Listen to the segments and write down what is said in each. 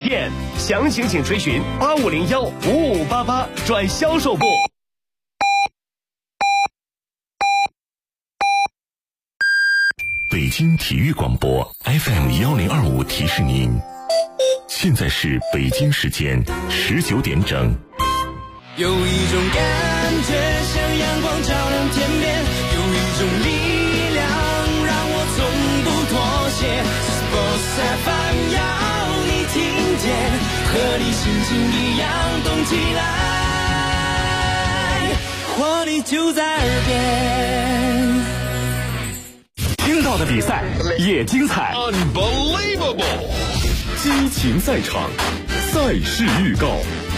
店，详情请垂询8501-5588转销售部。 北京体育广播 FM1025提示您，现在是北京时间19点整。 有一种感觉像阳光照亮天边，有一种力量让我从不妥协。Sports FM 要你听见，和你心情一样动起来，活力就在耳边。 听到的比赛也精彩 Unbelievable 激情赛场，赛事预告。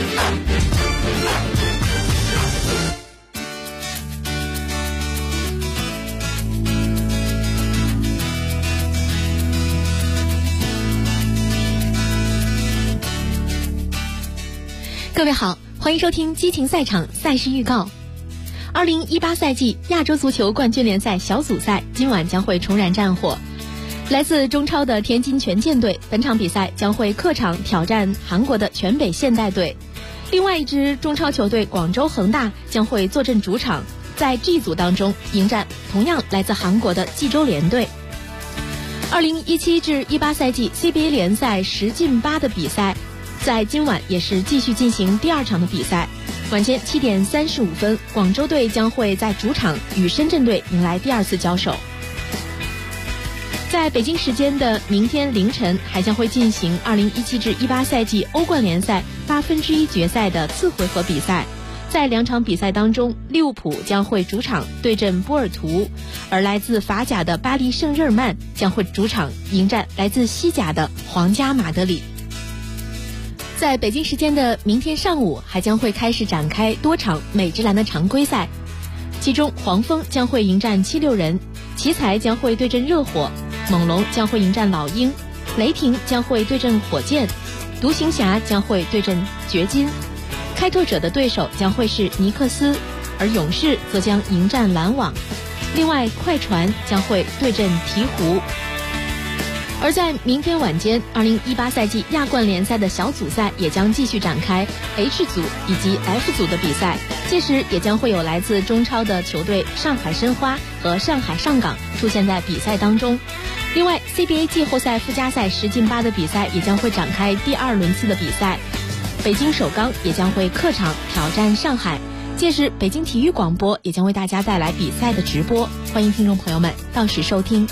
各位好，欢迎收听激情赛场赛事预告。2018赛季亚洲足球冠军联赛小组赛今晚将会重燃战火。来自中超的天津权健队本场比赛将会客场挑战韩国的全北现代队，另外一支中超球队广州恒大将会坐镇主场，在 G 组当中迎战同样来自韩国的济州联队。2017至18赛季 CBA 联赛10进8的比赛在今晚也是继续进行第二场的比赛。晚间7点35分，广州队将会在主场与深圳队迎来第二次交手。在北京时间的明天凌晨，还将会进行2017至18赛季欧冠联赛1/8决赛的次回合比赛。在两场比赛当中，利物浦将会主场对阵波尔图，而来自法甲的巴黎圣日耳曼将会主场迎战来自西甲的皇家马德里。在北京时间的明天上午，还将会开始展开多场美职篮的常规赛，其中黄蜂将会迎战76人，奇才将会对阵热火，猛龙将会迎战老鹰，雷霆将会对阵火箭，独行侠将会对阵掘金，开拓者的对手将会是尼克斯，而勇士则将迎战篮网，另外快船将会对阵鹈鹕。而在明天晚间，2018赛季亚冠联赛的小组赛也将继续展开 H 组以及 F 组的比赛，届时也将会有来自中超的球队上海申花和上海上港出现在比赛当中。另外 CBA 季后赛附加赛10进8的比赛也将会展开第2轮次的比赛，北京首钢也将会客场挑战上海，届时北京体育广播也将为大家带来比赛的直播，欢迎听众朋友们到时收听。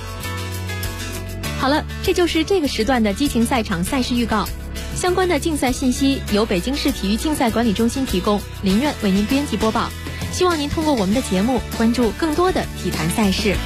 好了，这就是这个时段的激情赛场赛事预告。相关的竞赛信息由北京市体育竞赛管理中心提供，林苑为您编辑播报。希望您通过我们的节目关注更多的体坛赛事。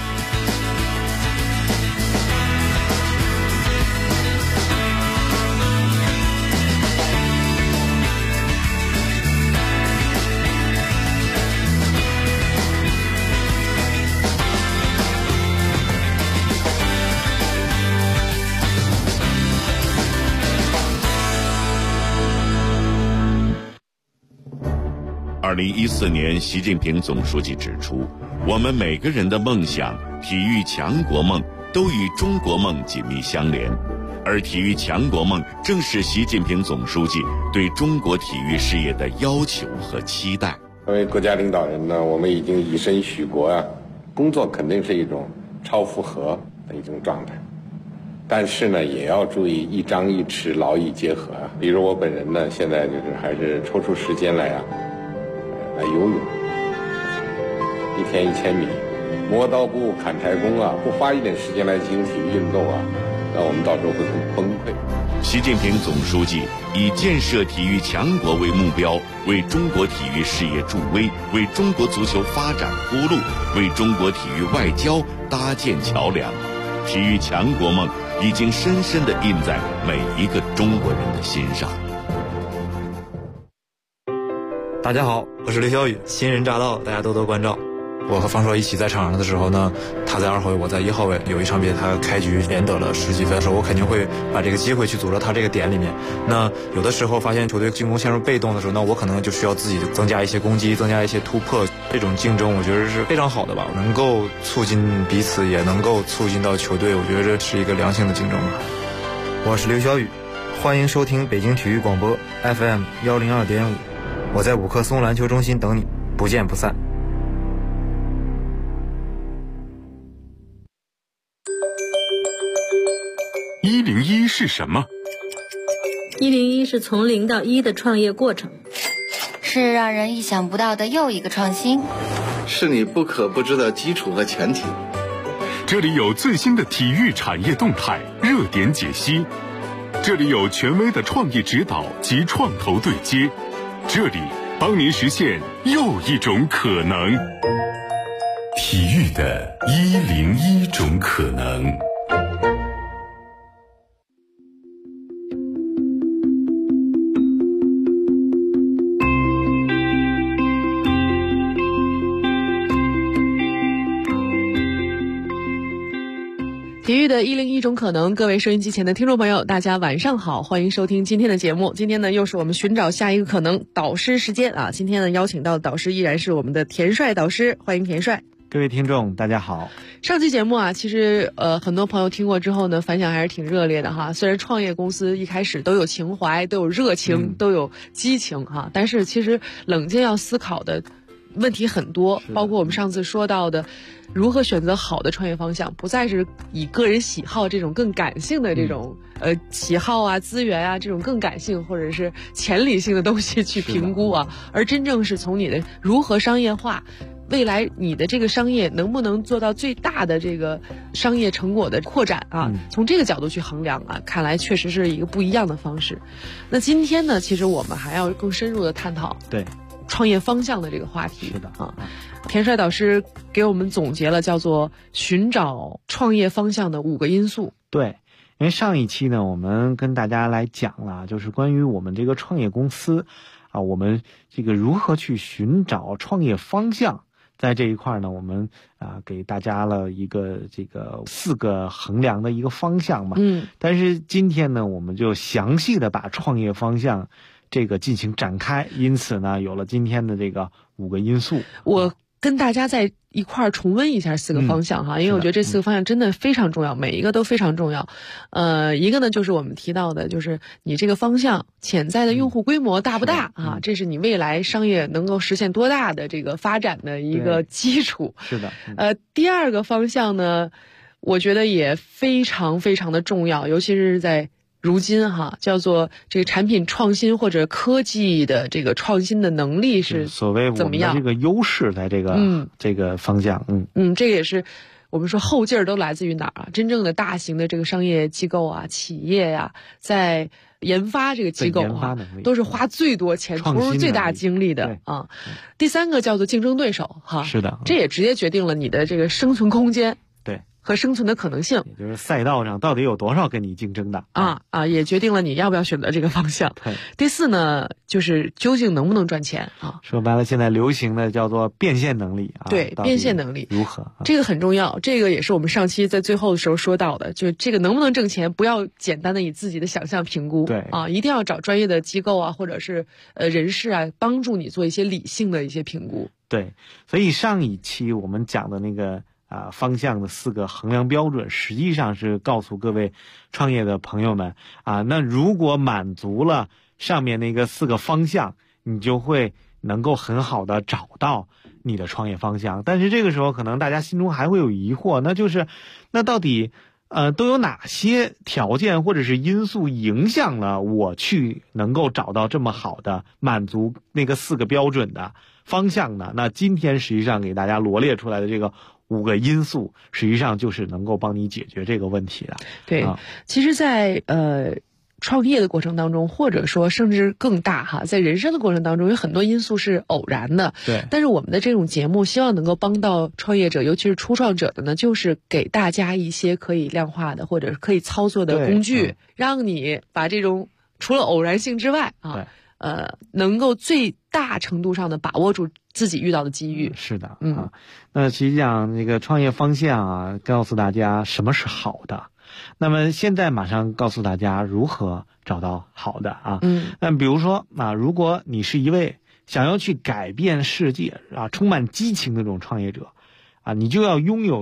2014年，习近平总书记指出，我们每个人的梦想、体育强国梦都与中国梦紧密相连，而体育强国梦正是习近平总书记对中国体育事业的要求和期待。 作为国家领导人呢，我们已经以身许国啊，工作肯定是一种超负荷的一种状态，但是呢，也要注意一张一弛，劳逸结合啊。比如我本人呢，现在就是还是抽出时间来游泳，1天1000米，磨刀不误砍柴工啊，不花一点时间来进行体育运动啊，那我们到时候会很崩溃。 习近平总书记以建设体育强国为目标，为中国体育事业助威，为中国足球发展铺路，为中国体育外交搭建桥梁。体育强国梦已经深深地印在每一个中国人的心上。 大家好，我是刘晓宇，新人乍到，大家多多关照。我和方硕一起在场上的时候呢，他在2号位，我在1号位。有一场比赛他开局连得了10几分的时候，我肯定会把这个机会去组到他这个点里面。那有的时候发现球队进攻陷入被动的时候，那我可能就需要自己增加一些攻击，增加一些突破。这种竞争我觉得是非常好的吧，能够促进彼此，也能够促进到球队，我觉得这是一个良性的竞争吧。 我是刘晓宇， 欢迎收听北京体育广播 FM 102.5，我在五棵松篮球中心等你，不见不散。 101是什么 ？101是从0到1的创业过程， 是让人意想不到的又一个创新， 是你不可不知的基础和前提。 这里有最新的体育产业动态、热点解析，这里有权威的创业指导及创投对接，这里帮您实现又一种可能。体育的101种可能。 体育的101种可能，各位收音机前的听众朋友，大家晚上好，欢迎收听今天的节目。今天呢，又是我们寻找下一个可能导师时间啊！今天呢，邀请到的导师依然是我们的田帅导师，欢迎田帅。 各位听众，大家好。 上期节目啊，其实很多朋友听过之后呢，反响还是挺热烈的哈。虽然创业公司一开始都有情怀，都有热情，都有激情哈，但是其实冷静要思考的问题很多，包括我们上次说到的如何选择好的创业方向，不再是以个人喜好这种更感性的这种喜好啊、资源啊这种更感性或者是潜力性的东西去评估啊，而真正是从你的如何商业化，未来你的这个商业能不能做到最大的这个商业成果的扩展啊，从这个角度去衡量啊，看来确实是一个不一样的方式。那今天呢，其实我们还要更深入的探讨对创业方向的这个话题。是的啊，田帅导师给我们总结了叫做寻找创业方向的5个因素。 对，因为上一期呢，我们跟大家来讲了，就是关于我们这个创业公司啊，我们这个如何去寻找创业方向。在这一块呢，我们给大家了一个这个4个衡量的一个方向嘛。但是今天呢，我们就详细的把创业方向这个进行展开，因此呢，有了今天的这个5个因素。我跟大家在一块儿重温一下4个方向哈，因为我觉得这4个方向真的非常重要，每一个都非常重要。一个呢就是我们提到的，就是你这个方向潜在的用户规模大不大啊？这是你未来商业能够实现多大的这个发展的一个基础。是的。第2个方向呢，我觉得也非常非常的重要，尤其是在如今哈，叫做这个产品创新或者科技的这个创新的能力是所谓我们的这个优势，在这个这个方向， 这个也是我们说后劲儿都来自于哪儿啊？真正的大型的这个商业机构啊、企业呀，在研发这个机构啊，都是花最多钱、投入最大精力的啊。第3个叫做竞争对手哈，是的，这也直接决定了你的这个生存空间。对。和生存的可能性， 也就是赛道上到底有多少跟你竞争的也决定了你要不要选择这个方向。第4呢，就是究竟能不能赚钱啊？ 说白了，现在流行的叫做变现能力啊。 对，变现能力如何？ 这个很重要，这个也是我们上期在最后的时候说到的，就这个能不能挣钱，不要简单的以自己的想象评估。对啊，一定要找专业的机构啊，或者是人士啊，帮助你做一些理性的一些评估。 对，所以上一期我们讲的那个。方向的4个衡量标准，实际上是告诉各位创业的朋友们那如果满足了上面那个4个方向，你就会能够很好的找到你的创业方向。但是这个时候可能大家心中还会有疑惑，那就是那到底都有哪些条件或者是因素影响了我去能够找到这么好的满足那个4个标准的方向呢？那今天实际上给大家罗列出来的这个5个因素，实际上就是能够帮你解决这个问题的。 对，其实在创业的过程当中，或者说甚至更大哈，在人生的过程当中，有很多因素是偶然的。对。但是我们的这种节目希望能够帮到创业者，尤其是初创者的呢，就是给大家一些可以量化的或者可以操作的工具，让你把这种除了偶然性之外能够最大程度上的把握住自己遇到的机遇。 是的，那实际上这个创业方向告诉大家什么是好的。那么现在马上告诉大家如何找到好的那比如说如果你是一位想要去改变世界充满激情的这种创业者你就要拥有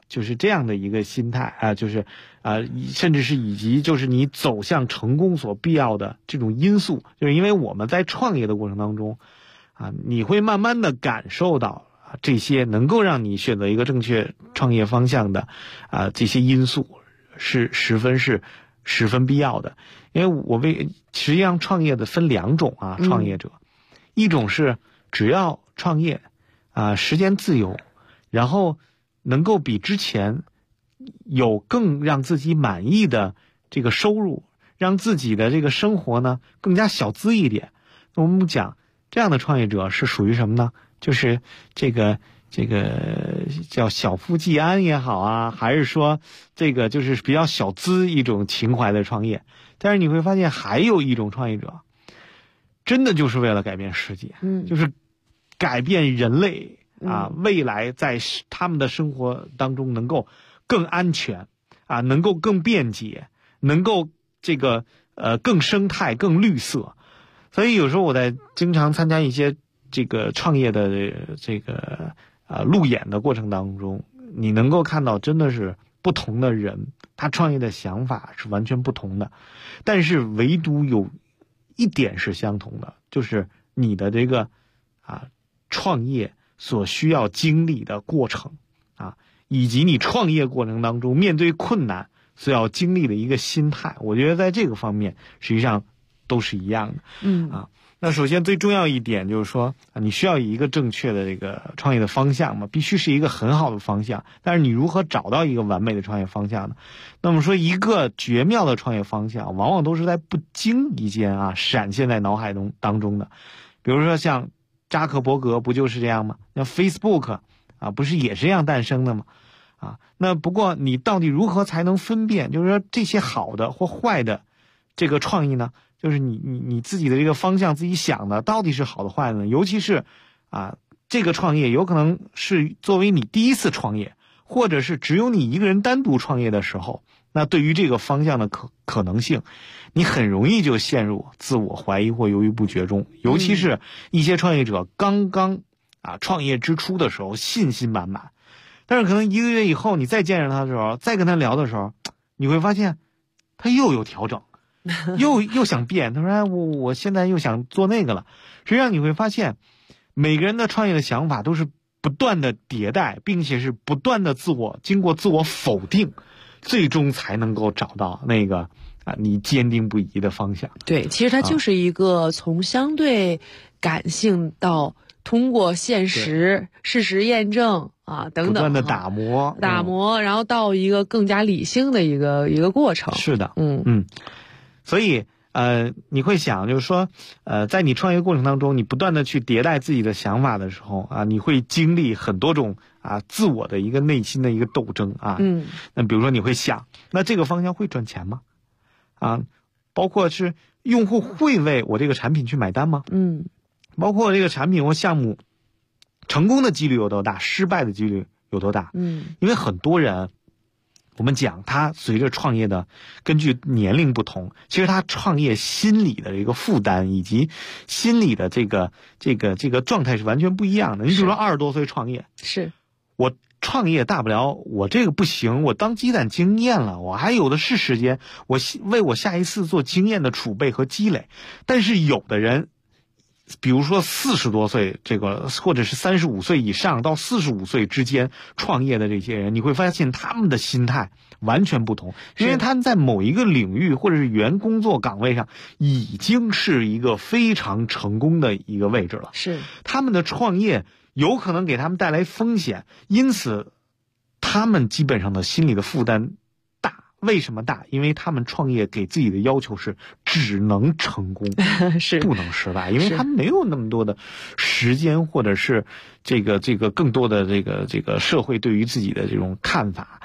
就是这样的一个心态啊，就是甚至是以及就是你走向成功所必要的这种因素，就是因为我们在创业的过程当中啊，你会慢慢的感受到这些能够让你选择一个正确创业方向的这些因素是十分必要的。因为实际上创业的分2种啊，创业者，一种是只要创业时间自由，然后能够比之前有更让自己满意的这个收入，让自己的这个生活呢更加小资一点。那我们讲这样的创业者是属于什么呢？就是这个叫小富即安也好啊，还是说这个就是比较小资一种情怀的创业。但是你会发现还有一种创业者，真的就是为了改变世界，就是改变人类未来在他们的生活当中能够更安全能够更便捷，能够这个更生态更绿色。所以有时候我在经常参加一些这个创业的这个路演的过程当中，你能够看到真的是不同的人，他创业的想法是完全不同的，但是唯独有一点是相同的，就是你的这个创业所需要经历的过程以及你创业过程当中面对困难所要经历的一个心态，我觉得在这个方面实际上都是一样的。那首先最重要一点就是说你需要有一个正确的这个创业的方向嘛，必须是一个很好的方向。但是你如何找到一个完美的创业方向呢？那么说一个绝妙的创业方向往往都是在不经意间闪现在脑海当中的。比如说像扎克伯格不就是这样吗？那 Facebook 不是也是这样诞生的吗？那不过你到底如何才能分辨就是说这些好的或坏的这个创意呢？就是你自己的这个方向自己想的到底是好的坏的呢？尤其是这个创业有可能是作为你第一次创业，或者是只有你一个人单独创业的时候，那对于这个方向的可能性，你很容易就陷入自我怀疑或犹豫不决中。尤其是一些创业者刚刚创业之初的时候信心满满，但是可能1个月以后你再见着他的时候，再跟他聊的时候，你会发现他又有调整，又想变。他说我现在又想做那个了。实际上你会发现每个人的创业的想法都是不断的迭代，并且是不断的经过自我否定，最终才能够找到那个你坚定不移的方向。 对，其实它就是一个从相对感性到通过现实事实验证等等，不断的打磨， 然后到一个更加理性的一个过程。 是的，所以你会想就是说在你创业过程当中，你不断的去迭代自己的想法的时候你会经历很多种自我的一个内心的一个斗争那比如说你会想，那这个方向会赚钱吗？包括是用户会为我这个产品去买单吗？包括这个产品或项目成功的几率有多大，失败的几率有多大？因为很多人我们讲他随着创业的根据年龄不同，其实他创业心理的这个负担以及心理的这个状态是完全不一样的。你比如说20多岁创业， 是我创业大不了我这个不行，我当积攒经验了，我还有的是时间，我为我下一次做经验的储备和积累。但是有的人比如说40多岁这个，或者是35岁以上到45岁之间创业的这些人，你会发现他们的心态完全不同，因为他们在某一个领域或者是原工作岗位上已经是一个非常成功的一个位置了。 是他们的创业有可能给他们带来风险，因此他们基本上的心理的负担大。为什么大？因为他们创业给自己的要求是只能成功是不能失败，因为他们没有那么多的时间，或者是这个更多的这个社会对于自己的这种看法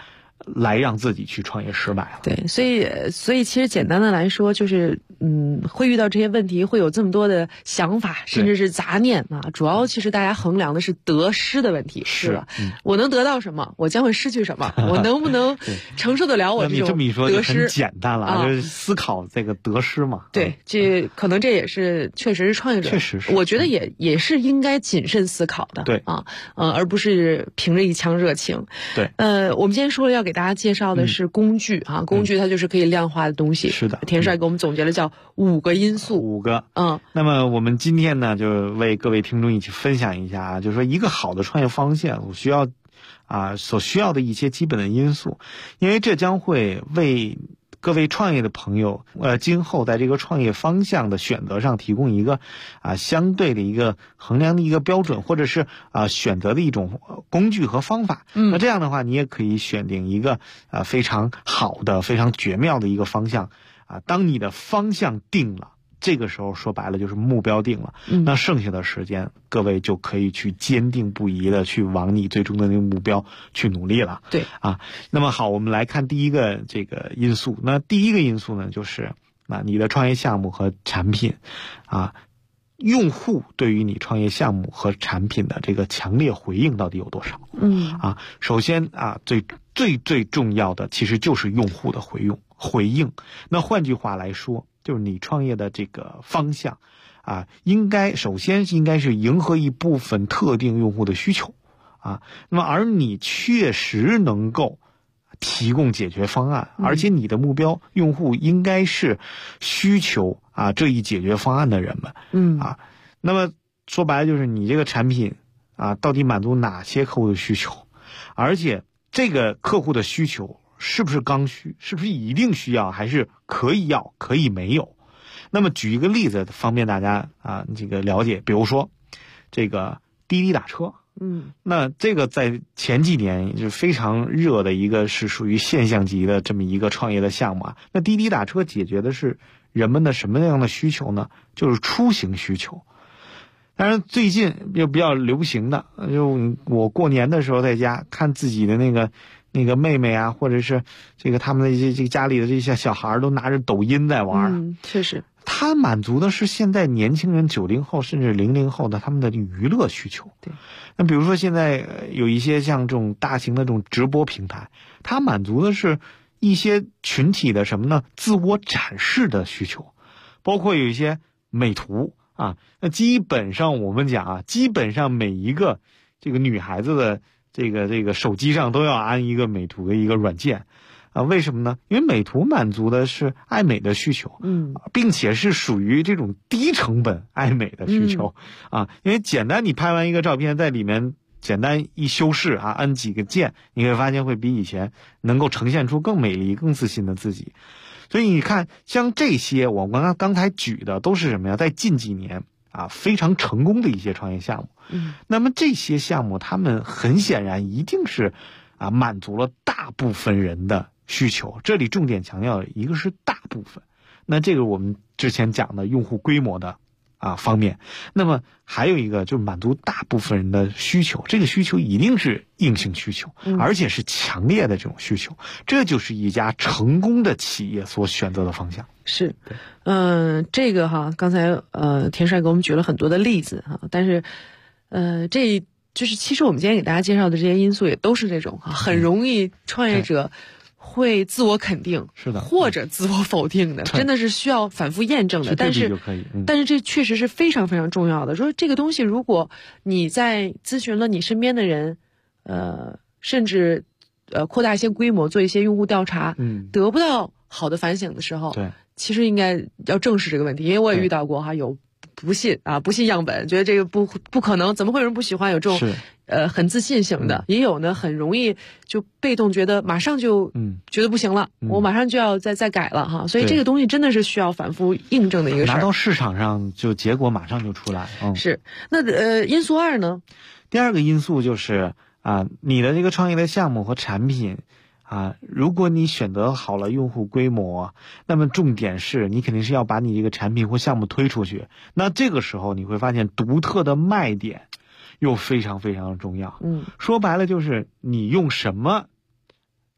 来让自己去创业失败了。 对，所以其实简单的来说，就是会遇到这些问题，会有这么多的想法，甚至是杂念啊。主要其实大家衡量的是得失的问题，是吧？我能得到什么，我将会失去什么，我能不能承受得了我这种得失？ 你这么一说就很简单了，就是思考这个得失嘛。 对，这可能这也是确实是创业者， 确实是， 我觉得也是应该谨慎思考的。 对啊，而不是凭着一腔热情。 对， 我们今天说了要给大家介绍的是工具啊，工具它就是可以量化的东西。 是的， 田帅给我们总结了叫5个因素。 5个。那么我们今天呢，就为各位听众一起分享一下啊，就是说一个好的创业方向，所需要的一些基本的因素，因为这将会为各位创业的朋友，今后在这个创业方向的选择上提供一个相对的一个衡量的一个标准，或者是选择的一种工具和方法。那这样的话，你也可以选定一个非常好的、非常绝妙的一个方向当你的方向定了，这个时候说白了就是目标定了，那剩下的时间各位就可以去坚定不移的去往你最终的那个目标去努力了。 对那么好，我们来看第一个这个因素。那第一个因素呢，就是你的创业项目和产品用户对于你创业项目和产品的这个强烈回应到底有多少？首先最重要的其实就是用户的回应。那换句话来说，就是你创业的这个方向首先应该是迎合一部分特定用户的需求那么而你确实能够提供解决方案，而且你的目标用户应该是需求这一解决方案的人们那么说白了就是你这个产品到底满足哪些客户的需求，而且这个客户的需求是不是刚需，是不是一定需要，还是可以要可以没有。那么举一个例子方便大家这个了解，比如说这个滴滴打车那这个在前几年就非常热的一个是属于现象级的这么一个创业的项目那滴滴打车解决的是人们的什么样的需求呢？就是出行需求。当然最近又比较流行的，就我过年的时候在家看自己的那个妹妹或者是这个他们的这个家里的这些小孩都拿着抖音在玩确实它满足的是现在年轻人90后甚至00后的他们的娱乐需求。 对， 那比如说现在有一些像这种大型的这种直播平台，它满足的是一些群体的什么呢？自我展示的需求，包括有一些美图那基本上我们讲基本上每一个这个女孩子的这个手机上都要安一个美图的一个软件为什么呢？因为美图满足的是爱美的需求并且是属于这种低成本爱美的需求因为简单你拍完一个照片在里面简单一修饰按几个键，你会发现会比以前能够呈现出更美丽更自信的自己。所以你看像这些我们刚才举的都是什么呀？在近几年非常成功的一些创业项目那么这些项目他们很显然一定是满足了大部分人的需求，这里重点强调的一个是大部分，那这个我们之前讲的用户规模的方面，那么还有一个就是满足大部分人的需求，这个需求一定是硬性需求而且是强烈的这种需求，这就是一家成功的企业所选择的方向。 是这个刚才田帅给我们举了很多的例子但是这就是其实我们今天给大家介绍的这些因素也都是这种很容易创业者会自我肯定是的， 或者自我否定的，真的是需要反复验证的。但是这确实是非常非常重要的。说这个东西，如果你在咨询了你身边的人，甚至扩大一些规模，做一些用户调查，得不到好的反省的时候， 对， 其实应该要正视这个问题。因为我也遇到过有不信样本，觉得这个不可能，怎么会有人不喜欢有这种很自信型的，也有呢很容易就被动觉得马上就觉得不行了，我马上就要再改了所以这个东西真的是需要反复印证的一个事儿， 拿到市场上就结果马上就出来是。那因素2呢？ 第二个因素就是你的这个创业的项目和产品如果你选择好了用户规模，那么重点是你肯定是要把你这个产品或项目推出去，那这个时候你会发现独特的卖点又非常非常的重要说白了就是你用什么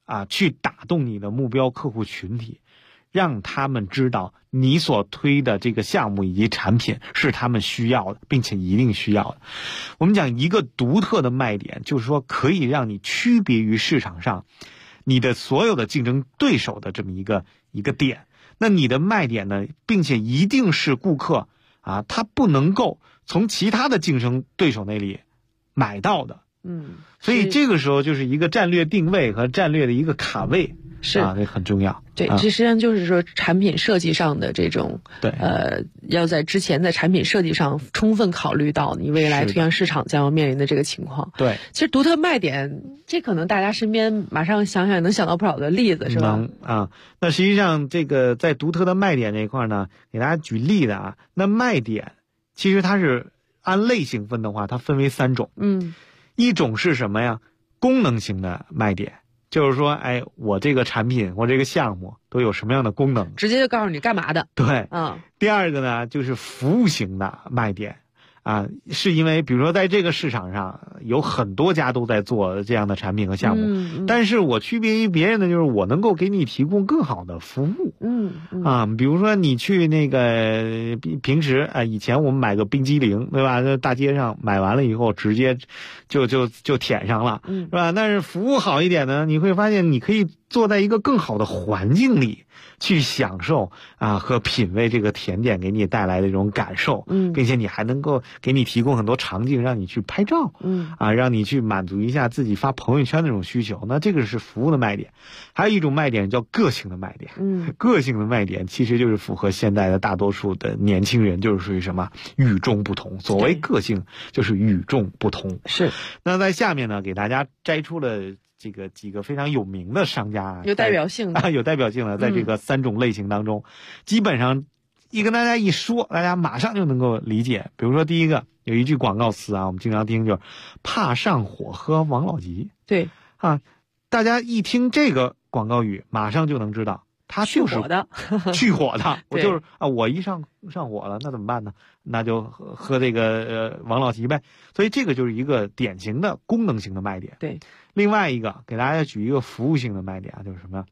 去打动你的目标客户群体，让他们知道你所推的这个项目以及产品是他们需要的，并且一定需要的。我们讲一个独特的卖点，就是说可以让你区别于市场上你的所有的竞争对手的这么一个点。那你的卖点呢，并且一定是顾客他不能够从其他的竞争对手那里买到的。所以这个时候就是一个战略定位和战略的一个卡位， 是这很重要。 对，这实际上就是说产品设计上的这种要在之前在产品设计上充分考虑到你未来推向市场将要面临的这个情况。 对， 其实独特卖点，这可能大家身边马上想想能想到不少的例子，是吧？ 那实际上这个在独特的卖点这一块呢，给大家举例的那卖点其实它是按类型分的话，它分为3种。一种是什么呀？功能型的卖点，就是说，我这个产品，我这个项目都有什么样的功能， 直接就告诉你干嘛的。 对，第二个呢，就是服务型的卖点，是因为比如说在这个市场上有很多家都在做这样的产品和项目，但是我区别于别人的就是我能够给你提供更好的服务。比如说你去那个平时以前我们买个冰激凌，对吧？在大街上买完了以后直接就舔上了，是吧？但是服务好一点呢，你会发现你可以坐在一个更好的环境里去享受和品味这个甜点给你带来的这种感受，并且你还能够给你提供很多场景让你去拍照，让你去满足一下自己发朋友圈的这种需求。那这个是服务的卖点。还有一种卖点叫个性的卖点，个性的卖点其实就是符合现在的大多数的年轻人，就是属于什么与众不同。所谓个性就是与众不同。 是。那在下面呢，给大家摘出了这个几个非常有名的商家， 有代表性的， 有代表性的，在这个3种类型当中，基本上跟大家一说，大家马上就能够理解。比如说第一个有一句广告词我们经常听，就是怕上火喝王老吉。 对大家一听这个广告语，马上就能知道它就是去火的。我就是我一上火了，那怎么办呢？那就喝这个王老吉呗。所以这个就是一个典型的功能型的卖点。 对， 另外一个给大家举一个服务性的卖点就是什么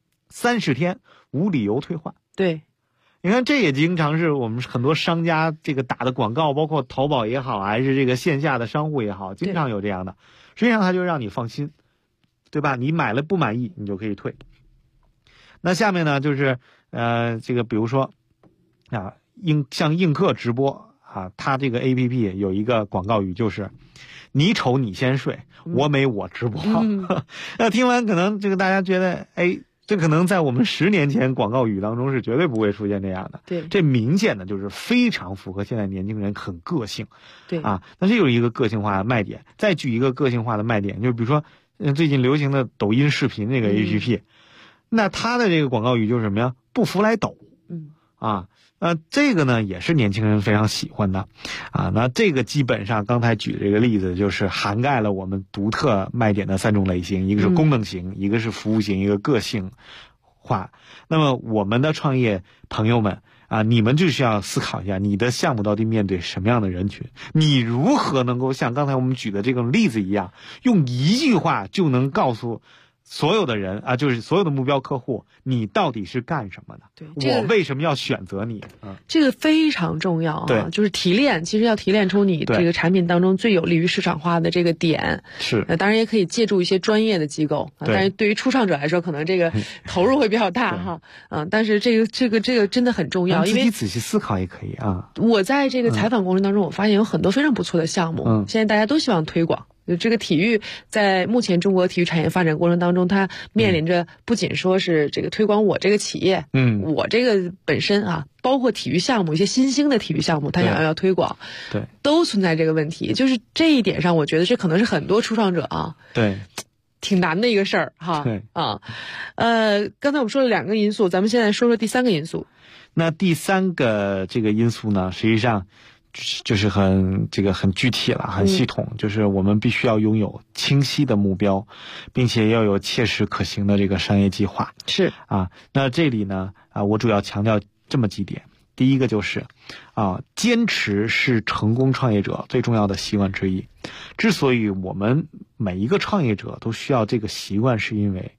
？30天无理由退换。 对， 你看这也经常是我们很多商家这个打的广告，包括淘宝也好，还是这个线下的商户也好，经常有这样的。实际上它就让你放心，对吧？你买了不满意，你就可以退。那下面呢，就是这个比如说像映客直播它这个 APP 有一个广告语，就是你丑你先睡，我美我直播。那听完可能这个大家觉得这可能在我们10年前广告语当中是绝对不会出现这样的。 对， 这明显的就是非常符合现在年轻人很个性。 对那这有一个个性化的卖点。再举一个个性化的卖点，就比如说最近流行的抖音视频这个 APP，那它的这个广告语就是什么呀？不服来抖。这个呢也是年轻人非常喜欢的那这个基本上刚才举的这个例子就是涵盖了我们独特卖点的3种类型，一个是功能型，一个是服务型，一个个性化。那么我们的创业朋友们你们就需要思考一下，你的项目到底面对什么样的人群，你如何能够像刚才我们举的这种例子一样，用一句话就能告诉所有的人就是所有的目标客户，你到底是干什么的？ 对， 我为什么要选择你？ 这个非常重要对， 就是提炼，其实要提炼出你这个产品当中最有利于市场化的这个点。 是， 当然也可以借助一些专业的机构，但是对于初创者来说，可能这个投入会比较大但是这个真的很重要，因为自己仔细思考也可以我在这个采访过程当中，我发现有很多非常不错的项目，现在大家都希望推广。这个体育在目前中国体育产业发展过程当中，它面临着不仅说是这个推广我这个企业，我这个本身包括体育项目一些新兴的体育项目，它想要推广， 对， 都存在这个问题。就是这一点上，我觉得这可能是很多初创者对， 挺难的一个事儿对刚才我们说了2个因素，咱们现在说说第3个因素。 那第3个这个因素呢，实际上就是很具体了，很系统，就是我们必须要拥有清晰的目标，并且要有切实可行的这个商业计划。 是那这里呢我主要强调这么几点。第一个就是坚持是成功创业者最重要的习惯之一。之所以我们每一个创业者都需要这个习惯，是因为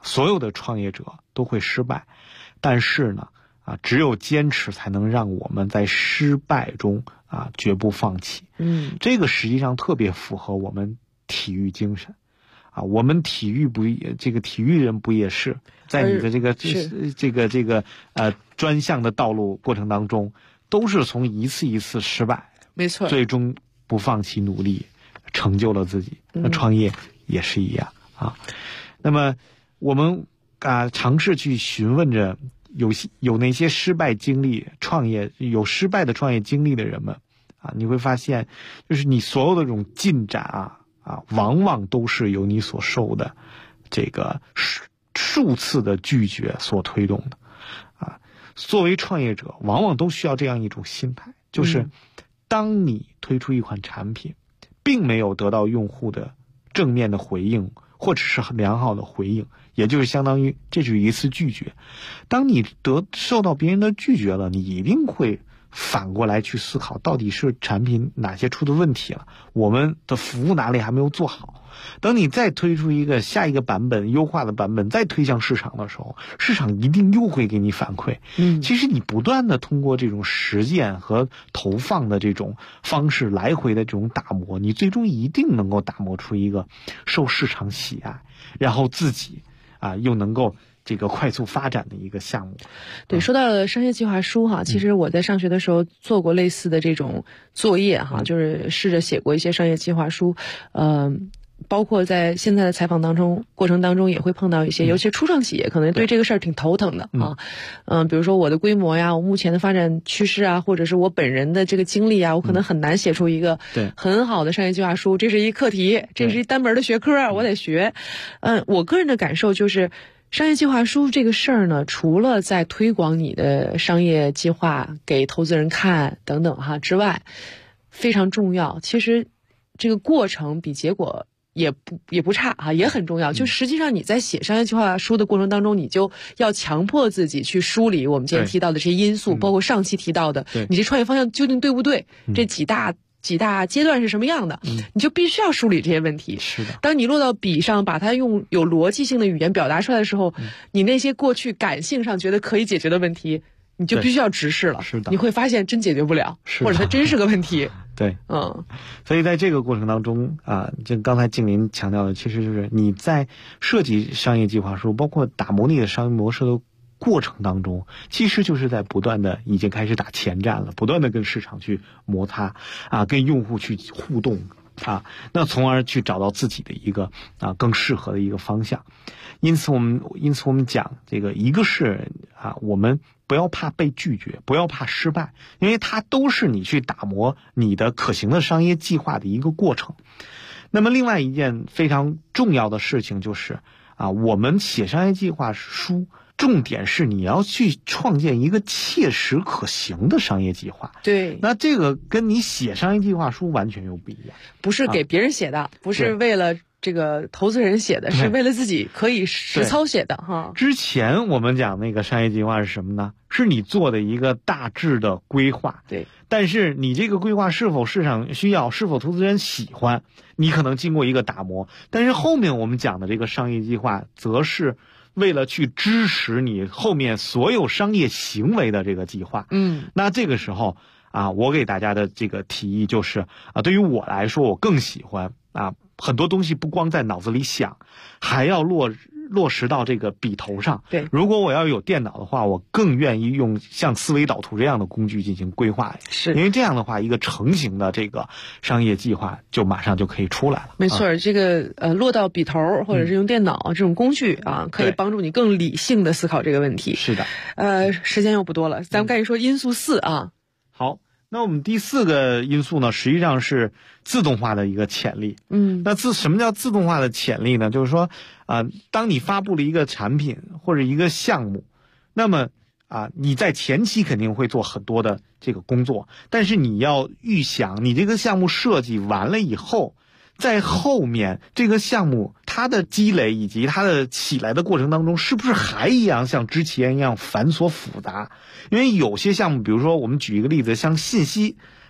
所有的创业者都会失败，但是呢，只有坚持才能让我们在失败中绝不放弃。这个实际上特别符合我们体育精神。我们体育人不也是在你的这个专项的道路过程当中，都是从一次一次失败， 没错， 最终不放弃努力，成就了自己。那创业也是一样那么我们尝试去询问着有那些失败经历有失败的创业经历的人们你会发现，就是你所有的这种进展往往都是由你所受的这个数次的拒绝所推动的作为创业者，往往都需要这样一种心态，就是当你推出一款产品，并没有得到用户的正面的回应，或者是良好的回应，也就是相当于这是一次拒绝。当你受到别人的拒绝了，你一定会反过来去思考，到底是产品哪些出的问题了，我们的服务哪里还没有做好。等你再推出下一个版本优化的版本，再推向市场的时候，市场一定又会给你反馈。其实你不断的通过这种实践和投放的这种方式来回的这种打磨，你最终一定能够打磨出一个受市场喜爱，然后自己又能够这个快速发展的一个项目。 对，说到了商业计划书其实我在上学的时候做过类似的这种作业就是试着写过一些商业计划书。包括在现在的采访过程当中也会碰到一些，尤其初创企业可能对这个事儿挺头疼的比如说我的规模呀，我目前的发展趋势或者是我本人的这个经历我可能很难写出一个很好的商业计划书，这是一课题，这是一单门的学科我得学。我个人的感受就是商业计划书这个事儿呢，除了在推广你的商业计划给投资人看等等之外，非常重要。其实这个过程比结果也不差也很重要。就实际上你在写商业计划书的过程当中，你就要强迫自己去梳理我们今天提到的这些因素，包括上期提到的你这创业方向究竟对不对，这几大阶段是什么样的，你就必须要梳理这些问题。 是的， 当你落到笔上，把它用有逻辑性的语言表达出来的时候，你那些过去感性上觉得可以解决的问题，你就必须要直视了。 是的， 你会发现真解决不了，或者它真是个问题。 对，所以在这个过程当中就刚才静林强调的，其实就是你在设计商业计划书，包括打磨你的商业模式的过程当中，其实就是在不断的已经开始打前站了，不断的跟市场去摩擦跟用户去互动那从而去找到自己的一个更适合的一个方向。因此我们讲这个，一个是我们不要怕被拒绝，不要怕失败，因为它都是你去打磨你的可行的商业计划的一个过程。那么另外一件非常重要的事情就是我们写商业计划书，重点是你要去创建一个切实可行的商业计划。 对， 那这个跟你写商业计划书完全又不一样， 不是给别人写的，不是为了这个投资人写的，是为了自己可以实操写的之前我们讲那个商业计划是什么呢？是你做的一个大致的规划。 对， 但是你这个规划是否市场需要，是否投资人喜欢，你可能经过一个打磨。但是后面我们讲的这个商业计划，则是为了去支持你后面所有商业行为的这个计划。那这个时候我给大家的这个提议就是对于我来说，我更喜欢很多东西不光在脑子里想，还要落实到这个笔头上。 对， 如果我要有电脑的话，我更愿意用像思维导图这样的工具进行规划， 是因为这样的话，一个成型的这个商业计划就马上就可以出来了。 没错，这个落到笔头或者是用电脑这种工具可以帮助你更理性的思考这个问题。 是的， 时间又不多了，咱们赶紧说因素4 好。那我们第4个因素呢，实际上是自动化的一个潜力。那什么叫自动化的潜力呢？就是说当你发布了一个产品或者一个项目，那么你在前期肯定会做很多的这个工作，但是你要预想你这个项目设计完了以后，在后面这个项目它的积累以及它的起来的过程当中，是不是还一样像之前一样繁琐复杂？因为有些项目，比如说我们举一个例子，像信息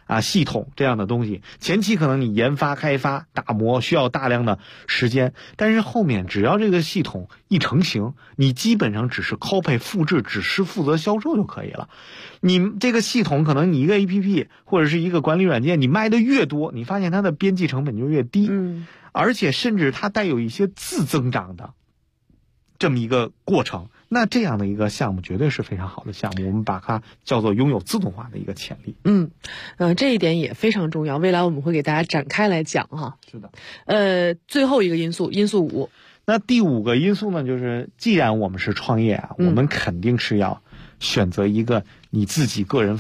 系统这样的东西，前期可能你研发开发打磨需要大量的时间，但是后面只要这个系统一成型，你基本上只是 copy 复制，只是负责销售就可以了。你这个系统可能你一个 APP 或者是一个管理软件，你卖的越多，你发现它的边际成本就越低，而且甚至它带有一些自增长的这么一个过程。那这样的一个项目绝对是非常好的项目，我们把它叫做拥有自动化的一个潜力。 这一点也非常重要，未来我们会给大家展开来讲哈。 是的。 最后一个因素5。 那第5个因素呢，就是既然我们是创业我们肯定是要选择一个你自己个人